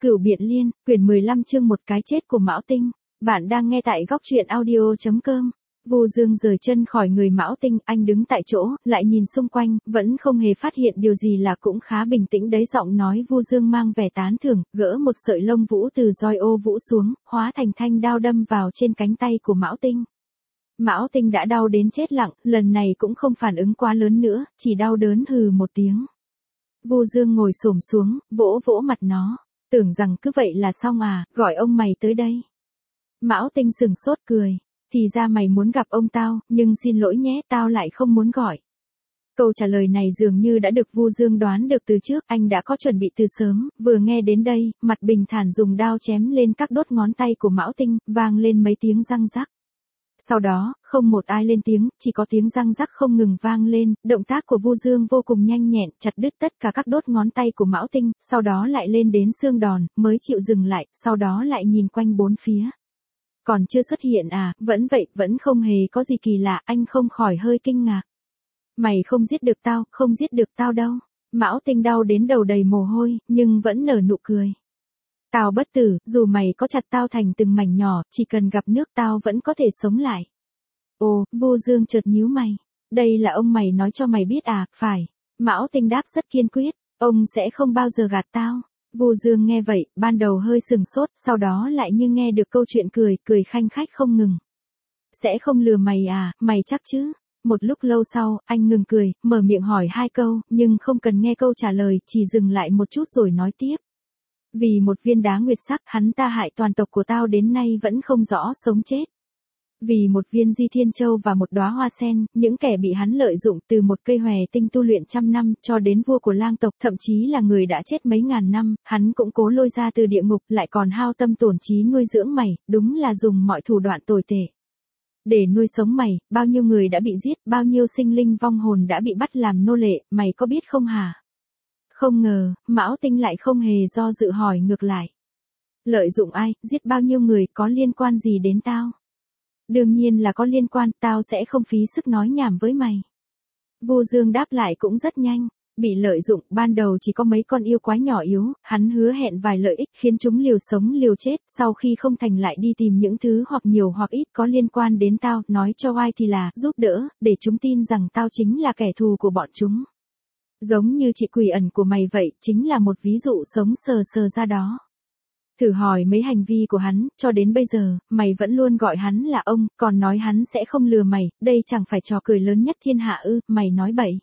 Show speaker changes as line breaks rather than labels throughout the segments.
Cửu Biệt Liên, quyển 15 chương Một cái chết của Mão Tinh. Bạn đang nghe tại góc truyện audio.com. Vu Dương rời chân khỏi người Mão Tinh, anh đứng tại chỗ, lại nhìn xung quanh, vẫn không hề phát hiện điều gì là cũng khá bình tĩnh đấy. Giọng nói Vu Dương mang vẻ tán thưởng, gỡ một sợi lông vũ từ roi ô vũ xuống, hóa thành thanh đao đâm vào trên cánh tay của Mão Tinh. Mão Tinh đã đau đến chết lặng, lần này cũng không phản ứng quá lớn nữa, chỉ đau đớn hừ một tiếng. Vu Dương ngồi xổm xuống, vỗ vỗ mặt nó. Tưởng rằng cứ vậy là xong à, gọi ông mày tới đây. Mão Tinh sừng sốt cười. Thì ra mày muốn gặp ông tao, nhưng xin lỗi nhé, tao lại không muốn gọi. Câu trả lời này dường như đã được Vu Dương đoán được từ trước, anh đã có chuẩn bị từ sớm, vừa nghe đến đây, mặt bình thản dùng đao chém lên các đốt ngón tay của Mão Tinh, vang lên mấy tiếng răng rắc. Sau đó, không một ai lên tiếng, chỉ có tiếng răng rắc không ngừng vang lên, động tác của Vu Dương vô cùng nhanh nhẹn, chặt đứt tất cả các đốt ngón tay của Mão Tinh, sau đó lại lên đến xương đòn, mới chịu dừng lại, sau đó lại nhìn quanh bốn phía. Còn chưa xuất hiện à, vẫn vậy, vẫn không hề có gì kỳ lạ, anh không khỏi hơi kinh ngạc. Mày không giết được tao, không giết được tao đâu. Mão Tinh đau đến đầu đầy mồ hôi, nhưng vẫn nở nụ cười. Tao bất tử, dù mày có chặt tao thành từng mảnh nhỏ, chỉ cần gặp nước tao vẫn có thể sống lại. Ồ, Vu Dương chợt nhíu mày. Đây là ông mày nói cho mày biết à, phải. Mão Tinh đáp rất kiên quyết, ông sẽ không bao giờ gạt tao. Vu Dương nghe vậy, ban đầu hơi sừng sốt, sau đó lại như nghe được câu chuyện cười khanh khách không ngừng. Sẽ không lừa mày à, mày chắc chứ? Một lúc lâu sau, anh ngừng cười, mở miệng hỏi hai câu, nhưng không cần nghe câu trả lời, chỉ dừng lại một chút rồi nói tiếp. Vì một viên đá nguyệt sắc, hắn ta hại toàn tộc của tao đến nay vẫn không rõ sống chết. Vì một viên di thiên châu và một đóa hoa sen, những kẻ bị hắn lợi dụng từ một cây hòe tinh tu luyện trăm năm cho đến vua của lang tộc, thậm chí là người đã chết mấy ngàn năm, hắn cũng cố lôi ra từ địa ngục, lại còn hao tâm tổn trí nuôi dưỡng mày, đúng là dùng mọi thủ đoạn tồi tệ. Để nuôi sống mày, bao nhiêu người đã bị giết, bao nhiêu sinh linh vong hồn đã bị bắt làm nô lệ, mày có biết không hả? Không ngờ, Mão Tinh lại không hề do dự hỏi ngược lại. Lợi dụng ai, giết bao nhiêu người, có liên quan gì đến tao? Đương nhiên là có liên quan, tao sẽ không phí sức nói nhảm với mày. Vu Dương đáp lại cũng rất nhanh. Bị lợi dụng, ban đầu chỉ có mấy con yêu quái nhỏ yếu, hắn hứa hẹn vài lợi ích khiến chúng liều sống liều chết, sau khi không thành lại đi tìm những thứ hoặc nhiều hoặc ít có liên quan đến tao, nói cho oai thì là giúp đỡ, để chúng tin rằng tao chính là kẻ thù của bọn chúng. Giống như chị quỷ ẩn của mày vậy, chính là một ví dụ sống sờ sờ ra đó. Thử hỏi mấy hành vi của hắn, cho đến bây giờ, mày vẫn luôn gọi hắn là ông, còn nói hắn sẽ không lừa mày, đây chẳng phải trò cười lớn nhất thiên hạ ư, mày nói bậy.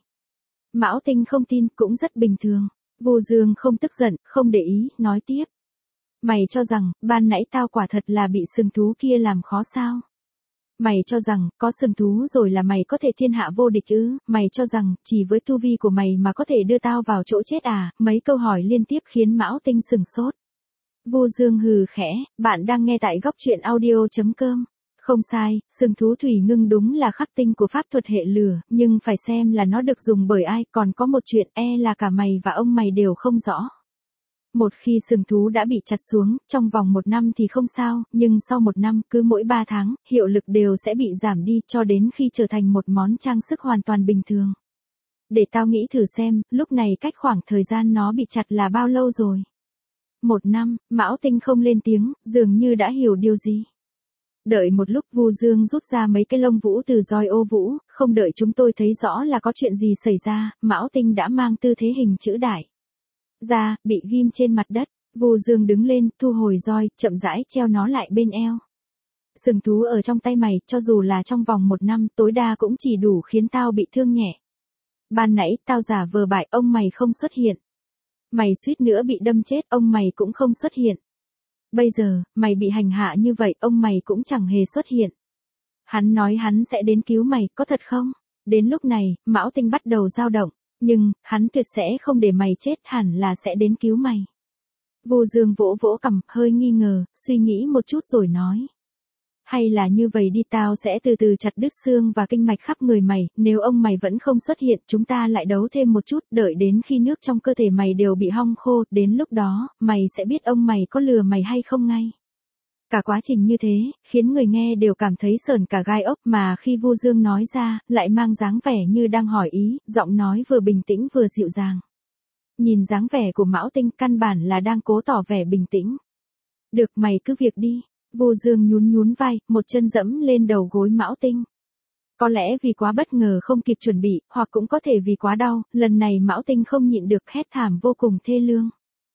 Mão Tinh không tin, cũng rất bình thường. Vu Dương không tức giận, không để ý, nói tiếp. Mày cho rằng, ban nãy tao quả thật là bị sừng thú kia làm khó sao? Mày cho rằng, có sừng thú rồi là mày có thể thiên hạ vô địch ư? Mày cho rằng, chỉ với tu vi của mày mà có thể đưa tao vào chỗ chết à? Mấy câu hỏi liên tiếp khiến Mão Tinh sừng sốt. Vu Dương hừ khẽ, bạn đang nghe tại góc truyện audio.com. Không sai, sừng thú thủy ngưng đúng là khắc tinh của pháp thuật hệ lửa, nhưng phải xem là nó được dùng bởi ai, còn có một chuyện là cả mày và ông mày đều không rõ. Một khi sừng thú đã bị chặt xuống, trong vòng 1 năm thì không sao, nhưng sau 1 năm, cứ mỗi 3 tháng, hiệu lực đều sẽ bị giảm đi cho đến khi trở thành một món trang sức hoàn toàn bình thường. Để tao nghĩ thử xem, lúc này cách khoảng thời gian nó bị chặt là bao lâu rồi? 1 năm, Mão Tinh không lên tiếng, dường như đã hiểu điều gì. Đợi một lúc Vu Dương rút ra mấy cái lông vũ từ roi ô vũ, không đợi chúng tôi thấy rõ là có chuyện gì xảy ra, Mão Tinh đã mang tư thế hình chữ đại ra, bị ghim trên mặt đất. Vu Dương đứng lên, thu hồi roi, chậm rãi treo nó lại bên eo. Sừng thú ở trong tay mày, cho dù là trong vòng 1 năm, tối đa cũng chỉ đủ khiến tao bị thương nhẹ. Ban nãy tao giả vờ bại, ông mày không xuất hiện. Mày suýt nữa bị đâm chết, ông mày cũng không xuất hiện. Bây giờ, mày bị hành hạ như vậy, ông mày cũng chẳng hề xuất hiện. Hắn nói hắn sẽ đến cứu mày, có thật không? Đến lúc này, Mão Tinh bắt đầu dao động. Nhưng, hắn tuyệt sẽ không để mày chết, hẳn là sẽ đến cứu mày. Vu Dương vỗ vỗ cằm, hơi nghi ngờ, suy nghĩ một chút rồi nói. Hay là như vậy đi, tao sẽ từ từ chặt đứt xương và kinh mạch khắp người mày, nếu ông mày vẫn không xuất hiện, chúng ta lại đấu thêm một chút, đợi đến khi nước trong cơ thể mày đều bị hong khô, đến lúc đó, mày sẽ biết ông mày có lừa mày hay không ngay. Cả quá trình như thế, khiến người nghe đều cảm thấy sởn cả gai ốc, mà khi Vu Dương nói ra, lại mang dáng vẻ như đang hỏi ý, giọng nói vừa bình tĩnh vừa dịu dàng. Nhìn dáng vẻ của Mão Tinh căn bản là đang cố tỏ vẻ bình tĩnh. Được, mày cứ việc đi. Vu Dương nhún nhún vai, một chân dẫm lên đầu gối Mão Tinh. Có lẽ vì quá bất ngờ không kịp chuẩn bị, hoặc cũng có thể vì quá đau, lần này Mão Tinh không nhịn được hét thảm vô cùng thê lương.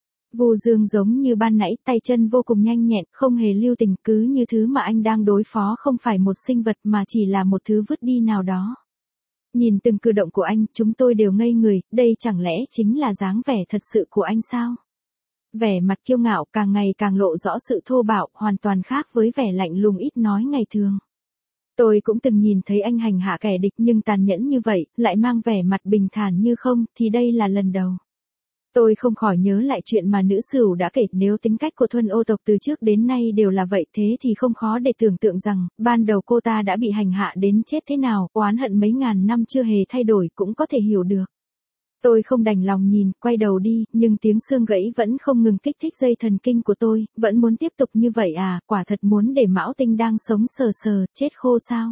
Vu Dương giống như ban nãy, tay chân vô cùng nhanh nhẹn, không hề lưu tình, cứ như thứ mà anh đang đối phó không phải một sinh vật mà chỉ là một thứ vứt đi nào đó. Nhìn từng cử động của anh, chúng tôi đều ngây người, đây chẳng lẽ chính là dáng vẻ thật sự của anh sao? Vẻ mặt kiêu ngạo càng ngày càng lộ rõ sự thô bạo, hoàn toàn khác với vẻ lạnh lùng ít nói ngày thường. Tôi cũng từng nhìn thấy anh hành hạ kẻ địch nhưng tàn nhẫn như vậy, lại mang vẻ mặt bình thản như không, thì đây là lần đầu. Tôi không khỏi nhớ lại chuyện mà nữ sửu đã kể, nếu tính cách của Thuần Ô tộc từ trước đến nay đều là vậy thế thì không khó để tưởng tượng rằng, ban đầu cô ta đã bị hành hạ đến chết thế nào, oán hận mấy ngàn năm chưa hề thay đổi cũng có thể hiểu được. Tôi không đành lòng nhìn, quay đầu đi, nhưng tiếng xương gãy vẫn không ngừng kích thích dây thần kinh của tôi, vẫn muốn tiếp tục như vậy à, quả thật muốn để Mão Tinh đang sống sờ sờ, chết khô sao?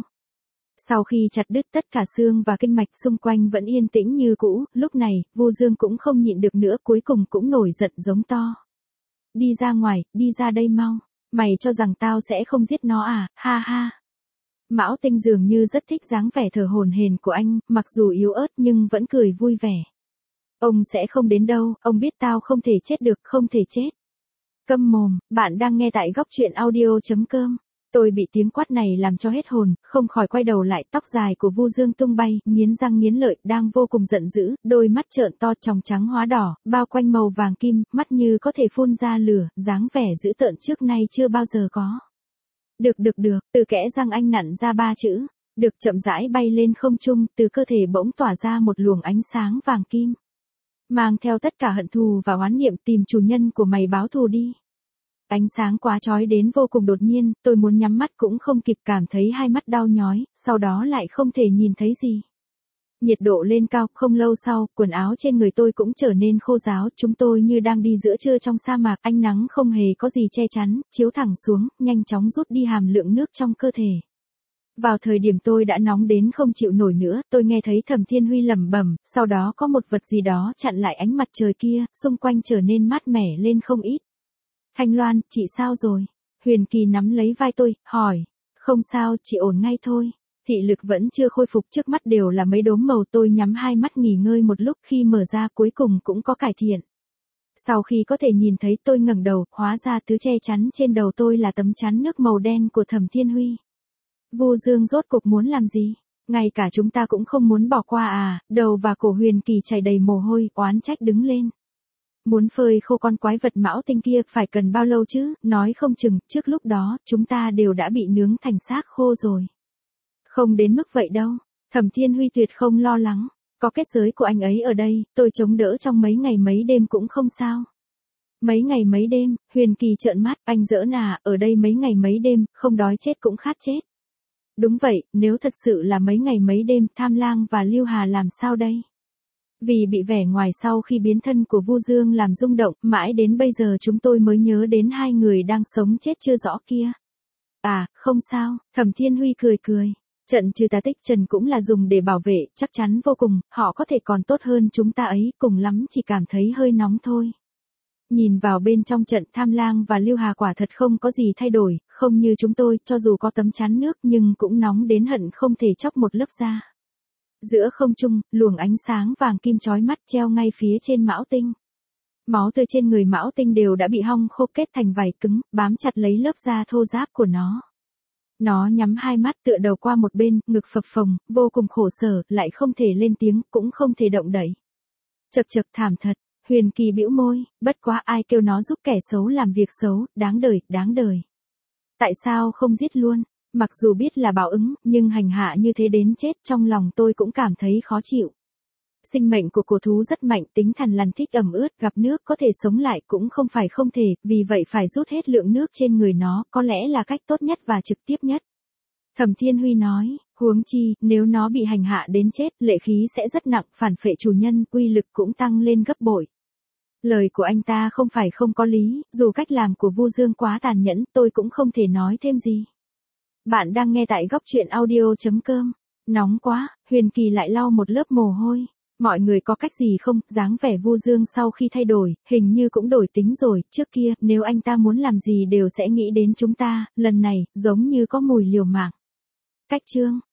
Sau khi chặt đứt tất cả xương và kinh mạch xung quanh vẫn yên tĩnh như cũ, lúc này, Vu Dương cũng không nhịn được nữa, cuối cùng cũng nổi giận giống to. Đi ra ngoài, đi ra đây mau, mày cho rằng tao sẽ không giết nó à, ha ha. Mão Tinh dường như rất thích dáng vẻ thở hổn hển của anh, mặc dù yếu ớt nhưng vẫn cười vui vẻ. Ông sẽ không đến đâu, ông biết tao không thể chết được, không thể chết. Câm mồm, bạn đang nghe tại góc truyện audio.com. Tôi bị tiếng quát này làm cho hết hồn, không khỏi quay đầu lại, tóc dài của Vu Dương tung bay, nghiến răng nghiến lợi, đang vô cùng giận dữ, đôi mắt trợn to tròng trắng hóa đỏ, bao quanh màu vàng kim, mắt như có thể phun ra lửa, dáng vẻ dữ tợn trước nay chưa bao giờ có. Được, từ kẽ răng anh nặn ra 3 chữ, được chậm rãi bay lên không trung, từ cơ thể bỗng tỏa ra một luồng ánh sáng vàng kim. Mang theo tất cả hận thù và oán niệm, tìm chủ nhân của mày báo thù đi. Ánh sáng quá chói đến vô cùng đột nhiên, tôi muốn nhắm mắt cũng không kịp, cảm thấy hai mắt đau nhói, sau đó lại không thể nhìn thấy gì. Nhiệt độ lên cao, không lâu sau, quần áo trên người tôi cũng trở nên khô ráo, chúng tôi như đang đi giữa trưa trong sa mạc, ánh nắng không hề có gì che chắn, chiếu thẳng xuống, nhanh chóng rút đi hàm lượng nước trong cơ thể. Vào thời điểm tôi đã nóng đến không chịu nổi nữa, tôi nghe thấy Thẩm Thiên Huy lẩm bẩm, sau đó có một vật gì đó chặn lại ánh mặt trời kia, xung quanh trở nên mát mẻ lên không ít. Thanh Loan, chị sao rồi? Huyền Kỳ nắm lấy vai tôi, hỏi. Không sao, chị ổn ngay thôi. Thị lực vẫn chưa khôi phục, trước mắt đều là mấy đốm màu, tôi nhắm hai mắt nghỉ ngơi một lúc, khi mở ra cuối cùng cũng có cải thiện. Sau khi có thể nhìn thấy, tôi ngẩng đầu, hóa ra thứ che chắn trên đầu tôi là tấm chắn nước màu đen của Thẩm Thiên Huy. Vu Dương rốt cuộc muốn làm gì? Ngay cả chúng ta cũng không muốn bỏ qua à? Đầu và cổ Huyền Kỳ chảy đầy mồ hôi, oán trách đứng lên. Muốn phơi khô con quái vật Mão Tinh kia phải cần bao lâu chứ, nói không chừng, trước lúc đó, chúng ta đều đã bị nướng thành xác khô rồi. Không đến mức vậy đâu, Thẩm Thiên Huy tuyệt không lo lắng, có kết giới của anh ấy ở đây, tôi chống đỡ trong mấy ngày mấy đêm cũng không sao. Mấy ngày mấy đêm, Huyền Kỳ trợn mắt, anh giỡn à, ở đây mấy ngày mấy đêm, không đói chết cũng khát chết. Đúng vậy, nếu thật sự là mấy ngày mấy đêm, Tham Lang và Lưu Hà làm sao đây? Vì bị vẻ ngoài sau khi biến thân của Vu Dương làm rung động, mãi đến bây giờ chúng tôi mới nhớ đến hai người đang sống chết chưa rõ kia. À, không sao, Thẩm Thiên Huy cười cười. Trận trừ tà tích trần cũng là dùng để bảo vệ, chắc chắn vô cùng, họ có thể còn tốt hơn chúng ta ấy, cùng lắm chỉ cảm thấy hơi nóng thôi. Nhìn vào bên trong trận, Tham Lang và Lưu Hà quả thật không có gì thay đổi, không như chúng tôi, cho dù có tấm chắn nước nhưng cũng nóng đến hận không thể chóc một lớp da. Giữa không trung, luồng ánh sáng vàng kim chói mắt treo ngay phía trên Mão Tinh. Máu tươi trên người Mão Tinh đều đã bị hong khô kết thành vảy cứng, bám chặt lấy lớp da thô ráp của nó. Nó nhắm hai mắt tựa đầu qua một bên, ngực phập phồng, vô cùng khổ sở, lại không thể lên tiếng, cũng không thể động đậy. Chậc chậc thảm thật, Huyền Kỳ bĩu môi, bất quá ai kêu nó giúp kẻ xấu làm việc xấu, đáng đời, đáng đời. Tại sao không giết luôn? Mặc dù biết là báo ứng, nhưng hành hạ như thế đến chết, trong lòng tôi cũng cảm thấy khó chịu. Sinh mệnh của cổ thú rất mạnh, tính thằn lằn thích ẩm ướt, gặp nước có thể sống lại cũng không phải không thể, vì vậy phải rút hết lượng nước trên người nó, có lẽ là cách tốt nhất và trực tiếp nhất. Thẩm Thiên Huy nói, huống chi, nếu nó bị hành hạ đến chết, lệ khí sẽ rất nặng, phản phệ chủ nhân, uy lực cũng tăng lên gấp bội. Lời của anh ta không phải không có lý, dù cách làm của Vu Dương quá tàn nhẫn, tôi cũng không thể nói thêm gì. Bạn đang nghe tại góc truyện audio.com. Nóng quá, Huyền Kỳ lại lau một lớp mồ hôi. Mọi người có cách gì không? Dáng vẻ Vu Dương sau khi thay đổi, hình như cũng đổi tính rồi, trước kia, nếu anh ta muốn làm gì đều sẽ nghĩ đến chúng ta, lần này, giống như có mùi liều mạng. Cách chương